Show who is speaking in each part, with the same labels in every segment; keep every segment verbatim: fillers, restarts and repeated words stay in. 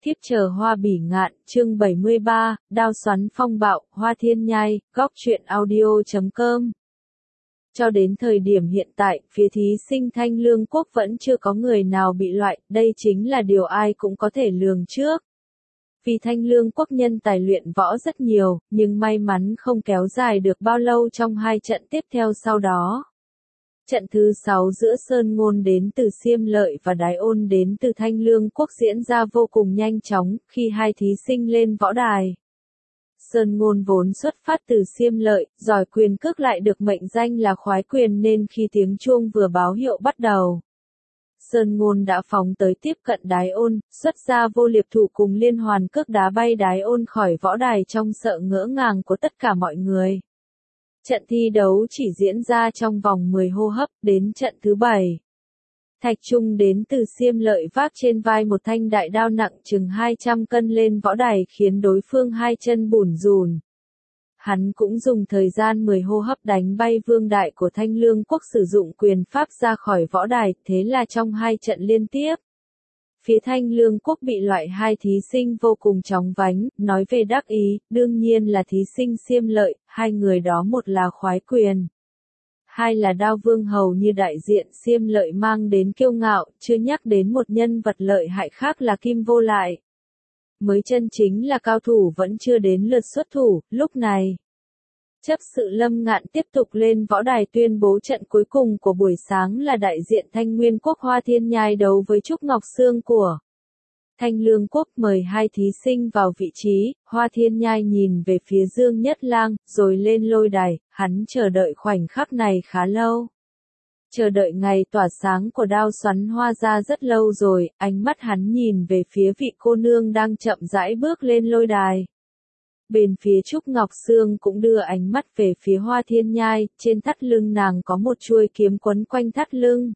Speaker 1: Thiếp chờ hoa bỉ ngạn, chương bảy mươi ba, đao xoắn phong bạo, Hoa Thiên Nhai, góc truyện audio chấm com. Cho đến thời điểm hiện tại, phía thí sinh Thanh Lương Quốc vẫn chưa có người nào bị loại, đây chính là điều ai cũng có thể lường trước. Vì Thanh Lương Quốc nhân tài luyện võ rất nhiều, nhưng may mắn không kéo dài được bao lâu trong hai trận tiếp theo sau đó. Trận thứ sáu giữa Sơn Ngôn đến từ Xiêm Lợi và Đái Ôn đến từ Thanh Lương Quốc diễn ra vô cùng nhanh chóng, khi hai thí sinh lên võ đài. Sơn Ngôn vốn xuất phát từ Xiêm Lợi, giỏi quyền cước lại được mệnh danh là khoái quyền nên khi tiếng chuông vừa báo hiệu bắt đầu, Sơn Ngôn đã phóng tới tiếp cận Đái Ôn, xuất ra vô liệp thủ cùng liên hoàn cước đá bay Đái Ôn khỏi võ đài trong sự ngỡ ngàng của tất cả mọi người. Trận thi đấu chỉ diễn ra trong vòng mười hô hấp, đến trận thứ bảy. Thạch Trung đến từ Xiêm Lợi vác trên vai một thanh đại đao nặng chừng hai trăm cân lên võ đài khiến đối phương hai chân bủn rủn. Hắn cũng dùng thời gian mười hô hấp đánh bay vương đại của Thanh Lương Quốc sử dụng quyền pháp ra khỏi võ đài, thế là trong hai trận liên tiếp, phía Thanh Lương Quốc bị loại hai thí sinh vô cùng chóng vánh, nói về đắc ý, đương nhiên là thí sinh Xiêm Lợi, hai người đó một là khoái quyền, hai là đao vương hầu như đại diện Xiêm Lợi mang đến kiêu ngạo, chưa nhắc đến một nhân vật lợi hại khác là Kim Vô Lại. Mới chân chính là cao thủ vẫn chưa đến lượt xuất thủ, lúc này. Chấp sự Lâm Ngạn tiếp tục lên võ đài tuyên bố trận cuối cùng của buổi sáng là đại diện Thanh Nguyên Quốc Hoa Thiên Nhai đấu với Trúc Ngọc Sương của Thanh Lương Quốc, mời hai thí sinh vào vị trí. Hoa Thiên Nhai nhìn về phía Dương Nhất Lang, rồi lên lôi đài, hắn chờ đợi khoảnh khắc này khá lâu. Chờ đợi ngày tỏa sáng của đao xoắn hoa ra rất lâu rồi, ánh mắt hắn nhìn về phía vị cô nương đang chậm rãi bước lên lôi đài. Bên phía Trúc Ngọc Sương cũng đưa ánh mắt về phía Hoa Thiên Nhai, trên thắt lưng nàng có một chuôi kiếm quấn quanh thắt lưng.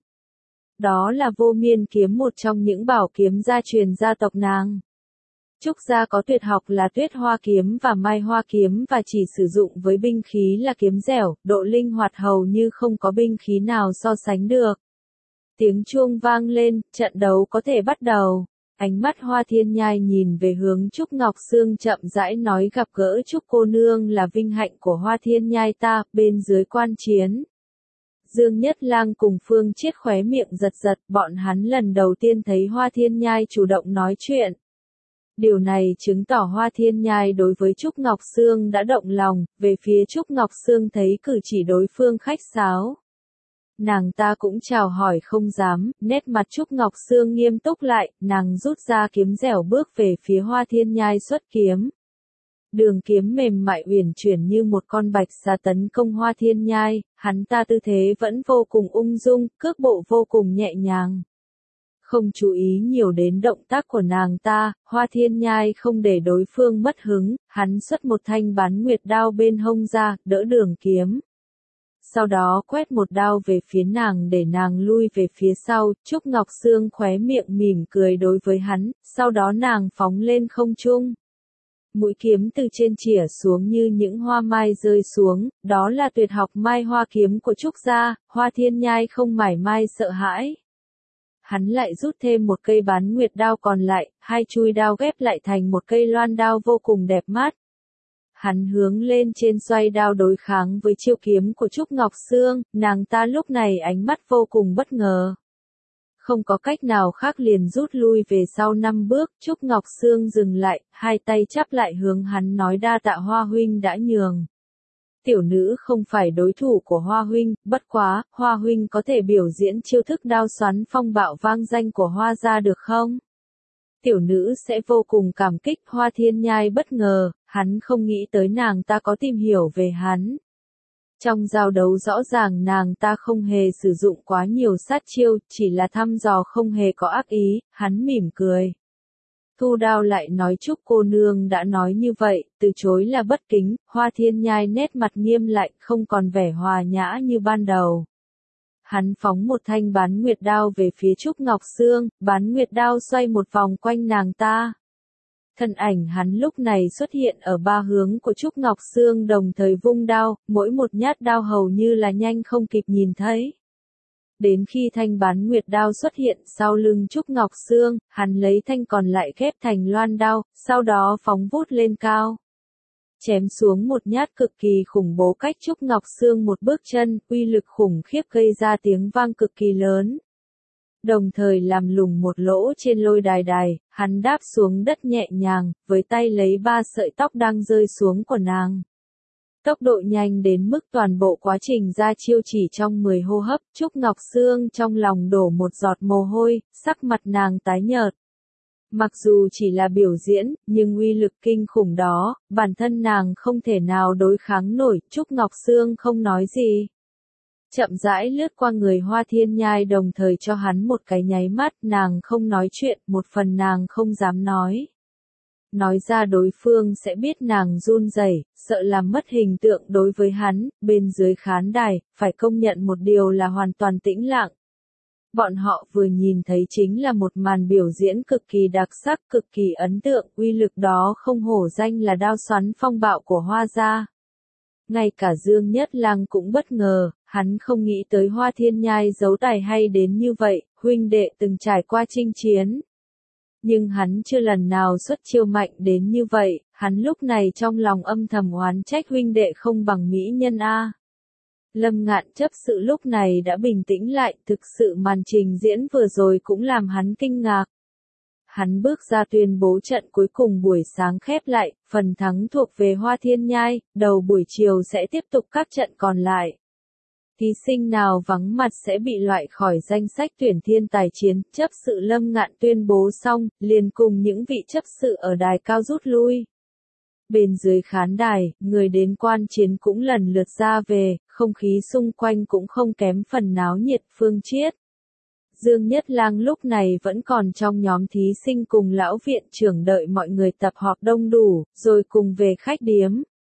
Speaker 1: Đó là Vô Miên kiếm, một trong những bảo kiếm gia truyền gia tộc nàng. Trúc gia có tuyệt học là Tuyết Hoa kiếm và Mai Hoa kiếm và chỉ sử dụng với binh khí là kiếm dẻo, độ linh hoạt hầu như không có binh khí nào so sánh được. Tiếng chuông vang lên, trận đấu có thể bắt đầu. Ánh mắt Hoa Thiên Nhai nhìn về hướng Trúc Ngọc Sương chậm rãi nói, gặp gỡ Trúc cô nương là vinh hạnh của Hoa Thiên Nhai ta, bên dưới quan chiến. Dương Nhất Lang cùng Phương Chiết khóe miệng giật giật, bọn hắn lần đầu tiên thấy Hoa Thiên Nhai chủ động nói chuyện. Điều này chứng tỏ Hoa Thiên Nhai đối với Trúc Ngọc Sương đã động lòng, về phía Trúc Ngọc Sương thấy cử chỉ đối phương khách sáo. Nàng ta cũng chào hỏi không dám, nét mặt Trúc Ngọc Sương nghiêm túc lại, nàng rút ra kiếm dẻo bước về phía Hoa Thiên Nhai xuất kiếm. Đường kiếm mềm mại uyển chuyển như một con bạch xà tấn công Hoa Thiên Nhai, hắn ta tư thế vẫn vô cùng ung dung, cước bộ vô cùng nhẹ nhàng. Không chú ý nhiều đến động tác của nàng ta, Hoa Thiên Nhai không để đối phương mất hứng, hắn xuất một thanh bán nguyệt đao bên hông ra, đỡ đường kiếm. Sau đó quét một đao về phía nàng để nàng lui về phía sau, Trúc Ngọc Sương khóe miệng mỉm cười đối với hắn, sau đó nàng phóng lên không trung. Mũi kiếm từ trên chĩa xuống như những hoa mai rơi xuống, đó là tuyệt học Mai Hoa kiếm của Trúc gia. Hoa Thiên Nhai không mảy may sợ hãi. Hắn lại rút thêm một cây bán nguyệt đao còn lại, hai chuôi đao ghép lại thành một cây loan đao vô cùng đẹp mắt. Hắn hướng lên trên xoay đao đối kháng với chiêu kiếm của Trúc Ngọc Sương, nàng ta lúc này ánh mắt vô cùng bất ngờ. Không có cách nào khác liền rút lui về sau năm bước, Trúc Ngọc Sương dừng lại, hai tay chắp lại hướng hắn nói, đa tạ Hoa huynh đã nhường. Tiểu nữ không phải đối thủ của Hoa huynh, bất quá, Hoa huynh có thể biểu diễn chiêu thức đao xoắn phong bạo vang danh của Hoa gia được không? Tiểu nữ sẽ vô cùng cảm kích. Hoa Thiên Nhai bất ngờ, hắn không nghĩ tới nàng ta có tìm hiểu về hắn. Trong giao đấu rõ ràng nàng ta không hề sử dụng quá nhiều sát chiêu, chỉ là thăm dò không hề có ác ý, hắn mỉm cười. Thu đao lại nói, Trúc cô nương đã nói như vậy, từ chối là bất kính. Hoa Thiên Nhai nét mặt nghiêm lại, không còn vẻ hòa nhã như ban đầu. Hắn phóng một thanh bán nguyệt đao về phía Trúc Ngọc Sương, bán nguyệt đao xoay một vòng quanh nàng ta. Thân ảnh hắn lúc này xuất hiện ở ba hướng của Trúc Ngọc Sương đồng thời vung đao, mỗi một nhát đao hầu như là nhanh không kịp nhìn thấy. Đến khi thanh bán nguyệt đao xuất hiện sau lưng Trúc Ngọc Sương, hắn lấy thanh còn lại ghép thành loan đao, sau đó phóng vút lên cao. Chém xuống một nhát cực kỳ khủng bố cách Trúc Ngọc Sương một bước chân, uy lực khủng khiếp gây ra tiếng vang cực kỳ lớn. Đồng thời làm lủng một lỗ trên lôi đài đài, hắn đáp xuống đất nhẹ nhàng, với tay lấy ba sợi tóc đang rơi xuống của nàng. Tốc độ nhanh đến mức toàn bộ quá trình ra chiêu chỉ trong mười hô hấp, Trúc Ngọc Sương trong lòng đổ một giọt mồ hôi, sắc mặt nàng tái nhợt. Mặc dù chỉ là biểu diễn, nhưng uy lực kinh khủng đó, bản thân nàng không thể nào đối kháng nổi, Trúc Ngọc Sương không nói gì. Chậm rãi lướt qua người Hoa Thiên Nhai đồng thời cho hắn một cái nháy mắt, nàng không nói chuyện, một phần nàng không dám nói. Nói ra đối phương sẽ biết nàng run rẩy, sợ làm mất hình tượng đối với hắn, bên dưới khán đài, phải công nhận một điều là hoàn toàn tĩnh lặng. Bọn họ vừa nhìn thấy chính là một màn biểu diễn cực kỳ đặc sắc, cực kỳ ấn tượng, uy lực đó không hổ danh là đao xoắn phong bạo của Hoa gia. Ngay cả Dương Nhất Lang cũng bất ngờ, hắn không nghĩ tới Hoa Thiên Nhai giấu tài hay đến như vậy, huynh đệ từng trải qua chinh chiến. Nhưng hắn chưa lần nào xuất chiêu mạnh đến như vậy, hắn lúc này trong lòng âm thầm oán trách huynh đệ không bằng mỹ nhân a. Lâm Ngạn chấp sự lúc này đã bình tĩnh lại, thực sự màn trình diễn vừa rồi cũng làm hắn kinh ngạc. Hắn bước ra tuyên bố trận cuối cùng buổi sáng khép lại, phần thắng thuộc về Hoa Thiên Nhai, đầu buổi chiều sẽ tiếp tục các trận còn lại. Thí sinh nào vắng mặt sẽ bị loại khỏi danh sách tuyển thiên tài chiến, chấp sự Lâm Ngạn tuyên bố xong, liền cùng những vị chấp sự ở đài cao rút lui. Bên dưới khán đài, người đến quan chiến cũng lần lượt ra về, không khí xung quanh cũng không kém phần náo nhiệt. Phương Chiết, Dương Nhất Lang lúc này vẫn còn trong nhóm thí sinh cùng lão viện trưởng đợi mọi người tập họp đông đủ, rồi cùng về khách điếm.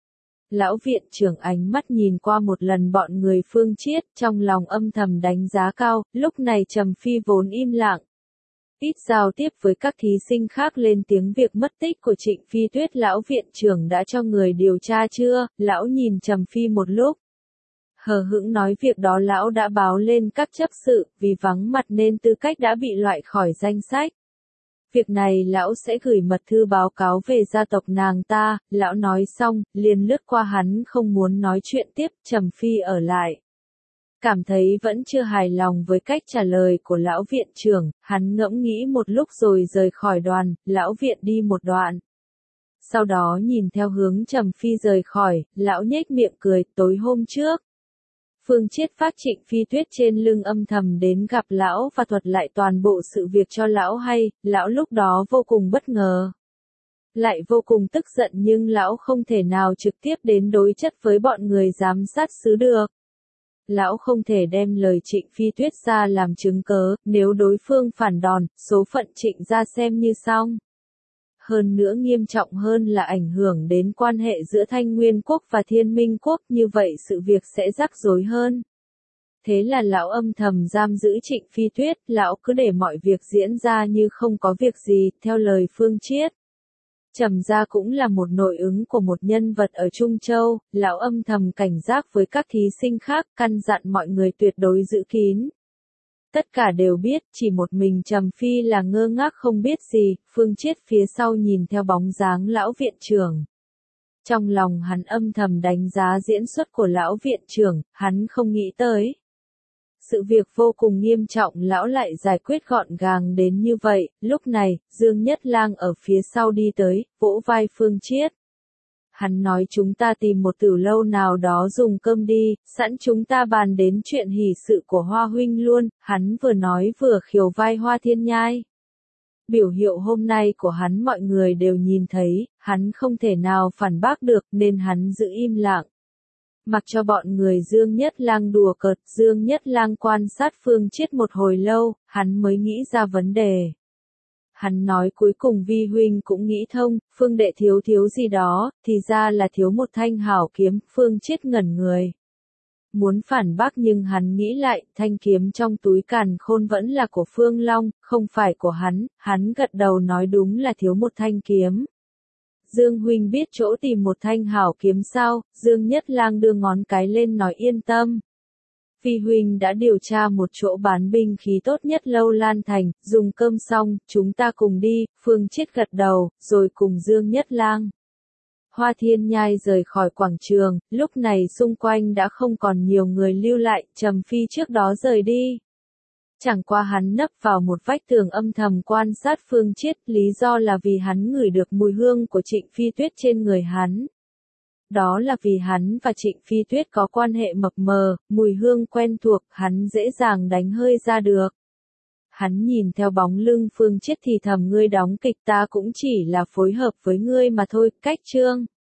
Speaker 1: Lão viện trưởng ánh mắt nhìn qua một lần bọn người Phương Chiết, trong lòng âm thầm đánh giá cao, lúc này Trầm Phi vốn im lặng. Ít giao tiếp với các thí sinh khác lên tiếng việc mất tích của Trịnh Phi Tuyết. Lão viện trưởng đã cho người điều tra chưa? Lão nhìn Trầm Phi một lúc. Hờ hững nói việc đó lão đã báo lên các chấp sự, vì vắng mặt nên tư cách đã bị loại khỏi danh sách. Việc này lão sẽ gửi mật thư báo cáo về gia tộc nàng ta. Lão nói xong, liền lướt qua hắn không muốn nói chuyện tiếp. Trầm Phi ở lại. Cảm thấy vẫn chưa hài lòng với cách trả lời của lão viện trưởng, hắn ngẫm nghĩ một lúc rồi rời khỏi đoàn, lão viện đi một đoạn. Sau đó nhìn theo hướng Trầm Phi rời khỏi, lão nhếch miệng cười. Tối hôm trước, Phương Chiết phát Trịnh Phi Tuyết trên lưng âm thầm đến gặp lão và thuật lại toàn bộ sự việc cho lão hay, lão lúc đó vô cùng bất ngờ. Lại vô cùng tức giận nhưng lão không thể nào trực tiếp đến đối chất với bọn người giám sát xứ được. Lão không thể đem lời Trịnh Phi Tuyết ra làm chứng cớ, nếu đối phương phản đòn, số phận Trịnh ra xem như xong. Hơn nữa nghiêm trọng hơn là ảnh hưởng đến quan hệ giữa Thanh Nguyên Quốc và Thiên Minh Quốc, như vậy sự việc sẽ rắc rối hơn. Thế là lão âm thầm giam giữ Trịnh Phi Tuyết, lão cứ để mọi việc diễn ra như không có việc gì, theo lời Phương Chiết. Trầm gia cũng là một nội ứng của một nhân vật ở Trung Châu, lão âm thầm cảnh giác với các thí sinh khác, căn dặn mọi người tuyệt đối giữ kín. Tất cả đều biết, chỉ một mình Trầm Phi là ngơ ngác không biết gì. Phương Chiết phía sau nhìn theo bóng dáng lão viện trưởng. Trong lòng hắn âm thầm đánh giá diễn xuất của lão viện trưởng, hắn không nghĩ tới. Sự việc vô cùng nghiêm trọng lão lại giải quyết gọn gàng đến như vậy. Lúc này, Dương Nhất Lang ở phía sau đi tới, vỗ vai Phương Chiết. Hắn nói chúng ta tìm một tử lâu nào đó dùng cơm đi, sẵn chúng ta bàn đến chuyện hỷ sự của Hoa huynh luôn. Hắn vừa nói vừa khiều vai Hoa Thiên Nhai. Biểu hiệu hôm nay của hắn mọi người đều nhìn thấy, hắn không thể nào phản bác được nên hắn giữ im lặng. Mặc cho bọn người Dương Nhất Lang đùa cợt, Dương Nhất Lang quan sát Phương Chiết một hồi lâu, hắn mới nghĩ ra vấn đề. Hắn nói cuối cùng Vi huynh cũng nghĩ thông, Phương đệ thiếu thiếu gì đó, thì ra là thiếu một thanh hảo kiếm. Phương Chiết ngẩn người. Muốn phản bác nhưng hắn nghĩ lại, thanh kiếm trong túi càn khôn vẫn là của Phương Long, không phải của hắn. Hắn gật đầu nói đúng là thiếu một thanh kiếm. Dương huynh biết chỗ tìm một thanh hảo kiếm sao? Dương Nhất Lang đưa ngón cái lên nói yên tâm. Phi huynh đã điều tra một chỗ bán binh khí tốt nhất Lâu Lan Thành, dùng cơm xong, chúng ta cùng đi, Phương Chiết gật đầu, rồi cùng Dương Nhất Lang. Hoa Thiên Nhai rời khỏi quảng trường, lúc này xung quanh đã không còn nhiều người lưu lại, Trầm Phi trước đó rời đi. Chẳng qua hắn nấp vào một vách tường âm thầm quan sát Phương Chiết, lý do là vì hắn ngửi được mùi hương của Trịnh Phi Tuyết trên người hắn. Đó là vì hắn và Trịnh Phi Tuyết có quan hệ mập mờ, mùi hương quen thuộc, hắn dễ dàng đánh hơi ra được. Hắn nhìn theo bóng lưng Phương Chiết thì thầm, ngươi đóng kịch ta cũng chỉ là phối hợp với ngươi mà thôi, cách chương.